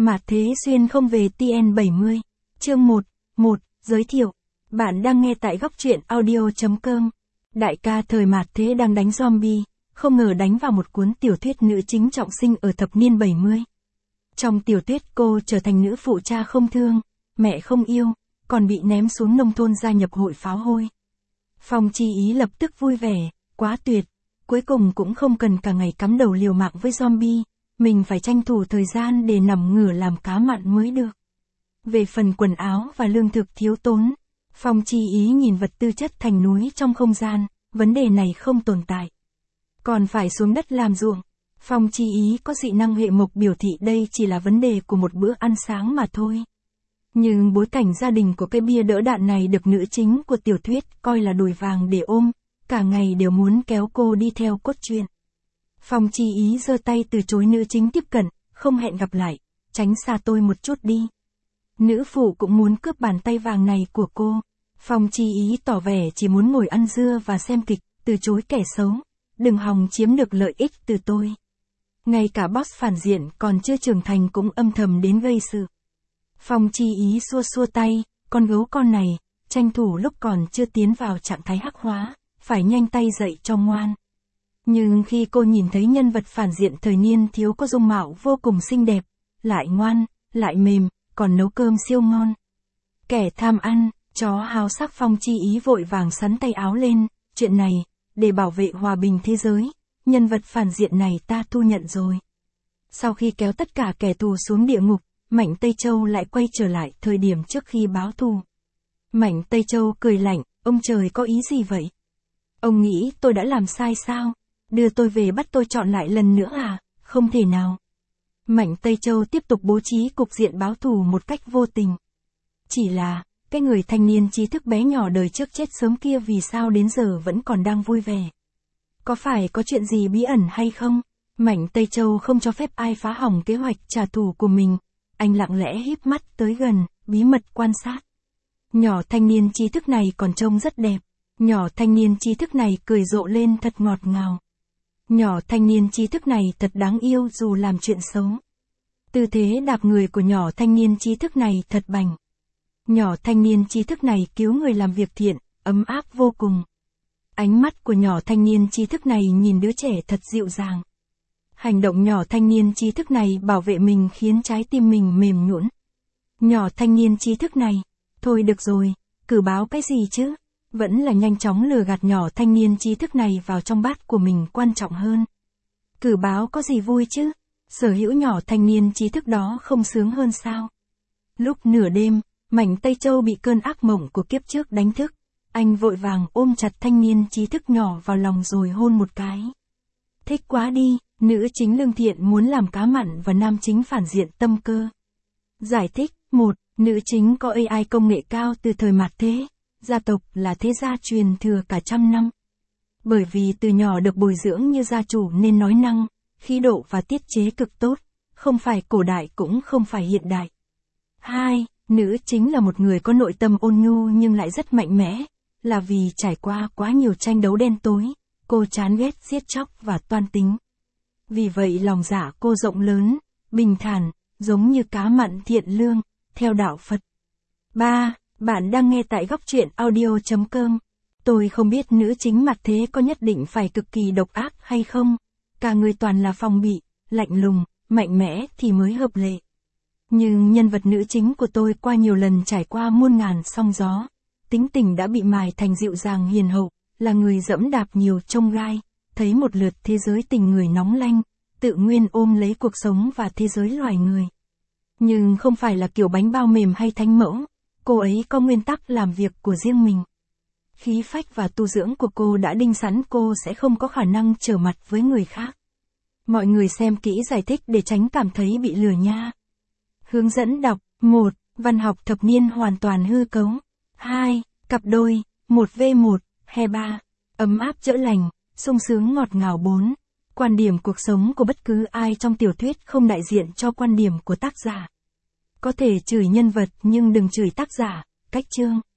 Mạt Thế Xuyên không về TN70. Chương 1. Giới thiệu. Bạn đang nghe tại góc truyện audio.com. Đại ca thời Mạt Thế đang đánh zombie, không ngờ đánh vào một cuốn tiểu thuyết nữ chính trọng sinh ở thập niên 70. Trong tiểu thuyết cô trở thành nữ phụ cha không thương, mẹ không yêu, còn bị ném xuống nông thôn gia nhập hội pháo hôi. Phong Chi Ý lập tức vui vẻ, quá tuyệt, cuối cùng cũng không cần cả ngày cắm đầu liều mạng với zombie, mình phải tranh thủ thời gian để nằm ngửa làm cá mặn mới được. Về phần quần áo và lương thực thiếu tốn, Phong Chi Ý nhìn vật tư chất thành núi trong không gian, vấn đề này không tồn tại. Còn phải xuống đất làm ruộng. Phong Chi Ý có dị năng hệ mộc biểu thị đây chỉ là vấn đề của một bữa ăn sáng mà thôi. Nhưng bối cảnh gia đình của cái bia đỡ đạn này được nữ chính của tiểu thuyết coi là đùi vàng để ôm, cả ngày đều muốn kéo cô đi theo cốt truyện. Phong Chi Ý giơ tay từ chối nữ chính tiếp cận, không hẹn gặp lại, tránh xa tôi một chút đi. Nữ phụ cũng muốn cướp bàn tay vàng này của cô. Phong Chi Ý tỏ vẻ chỉ muốn ngồi ăn dưa và xem kịch, từ chối kẻ xấu, đừng hòng chiếm được lợi ích từ tôi. Ngay cả boss phản diện còn chưa trưởng thành cũng âm thầm đến gây sự. Phong Chi Ý xua xua tay, con gấu con này, tranh thủ lúc còn chưa tiến vào trạng thái hắc hóa, phải nhanh tay dậy cho ngoan. Nhưng khi cô nhìn thấy nhân vật phản diện thời niên thiếu có dung mạo vô cùng xinh đẹp, lại ngoan, lại mềm, còn nấu cơm siêu ngon. Kẻ tham ăn, chó háo sắc, Phong Chi Ý vội vàng sắn tay áo lên, chuyện này, để bảo vệ hòa bình thế giới, nhân vật phản diện này ta thu nhận rồi. Sau khi kéo tất cả kẻ thù xuống địa ngục, Mạnh Tây Châu lại quay trở lại thời điểm trước khi báo thù. Mạnh Tây Châu cười lạnh, ông trời có ý gì vậy? Ông nghĩ tôi đã làm sai sao? Đưa tôi về bắt tôi chọn lại lần nữa à? Không thể nào. Mạnh Tây Châu tiếp tục bố trí cục diện báo thù một cách vô tình. Chỉ là, cái người thanh niên trí thức bé nhỏ đời trước chết sớm kia vì sao đến giờ vẫn còn đang vui vẻ? Có phải có chuyện gì bí ẩn hay không? Mạnh Tây Châu không cho phép ai phá hỏng kế hoạch trả thù của mình. Anh lặng lẽ híp mắt tới gần, bí mật quan sát. Nhỏ thanh niên trí thức này còn trông rất đẹp. Nhỏ thanh niên trí thức này cười rộ lên thật ngọt ngào. Nhỏ thanh niên trí thức này thật đáng yêu dù làm chuyện xấu. Tư thế đạp người của nhỏ thanh niên trí thức này thật bảnh. Nhỏ thanh niên trí thức này cứu người làm việc thiện, ấm áp vô cùng. Ánh mắt của nhỏ thanh niên trí thức này nhìn đứa trẻ thật dịu dàng. Hành động nhỏ thanh niên trí thức này bảo vệ mình khiến trái tim mình mềm nhũn. Nhỏ thanh niên trí thức này, thôi được rồi, cử báo cái gì chứ? Vẫn là nhanh chóng lừa gạt nhỏ thanh niên trí thức này vào trong bát của mình quan trọng hơn. Cử báo có gì vui chứ? Sở hữu nhỏ thanh niên trí thức đó không sướng hơn sao? Lúc nửa đêm, Mạnh Tây Châu bị cơn ác mộng của kiếp trước đánh thức. Anh vội vàng ôm chặt thanh niên trí thức nhỏ vào lòng rồi hôn một cái. Thích quá đi, nữ chính lương thiện muốn làm cá mặn và nam chính phản diện tâm cơ. Giải thích. 1. Nữ chính có AI công nghệ cao từ thời Mạt Thế. Gia tộc là thế gia truyền thừa cả trăm năm. Bởi vì từ nhỏ được bồi dưỡng như gia chủ nên nói năng, khí độ và tiết chế cực tốt, không phải cổ đại cũng không phải hiện đại. 2. Nữ chính là một người có nội tâm ôn nhu nhưng lại rất mạnh mẽ, là vì trải qua quá nhiều tranh đấu đen tối, cô chán ghét giết chóc và toan tính. Vì vậy lòng dạ cô rộng lớn, bình thản, giống như cá mặn thiện lương, theo đạo Phật. 3. Bạn đang nghe tại góc truyện audio.com. Tôi không biết nữ chính Mạt Thế có nhất định phải cực kỳ độc ác hay không, cả người toàn là phòng bị, lạnh lùng, mạnh mẽ thì mới hợp lệ. Nhưng nhân vật nữ chính của tôi qua nhiều lần trải qua muôn ngàn sóng gió, tính tình đã bị mài thành dịu dàng hiền hậu, là người dẫm đạp nhiều chông gai, thấy một lượt thế giới tình người nóng lanh, tự nguyên ôm lấy cuộc sống và thế giới loài người. Nhưng không phải là kiểu bánh bao mềm hay thánh mẫu, cô ấy có nguyên tắc làm việc của riêng mình. Khí phách và tu dưỡng của cô đã đinh sẵn cô sẽ không có khả năng trở mặt với người khác. Mọi người xem kỹ giải thích để tránh cảm thấy bị lừa nha. Hướng dẫn đọc. 1. Văn học thập niên hoàn toàn hư cấu. 2. Cặp đôi, 1v1, hay 3. Ấm áp chữa lành, sung sướng ngọt ngào. 4. Quan điểm cuộc sống của bất cứ ai trong tiểu thuyết không đại diện cho quan điểm của tác giả. Có thể chửi nhân vật nhưng đừng chửi tác giả. Cách chương.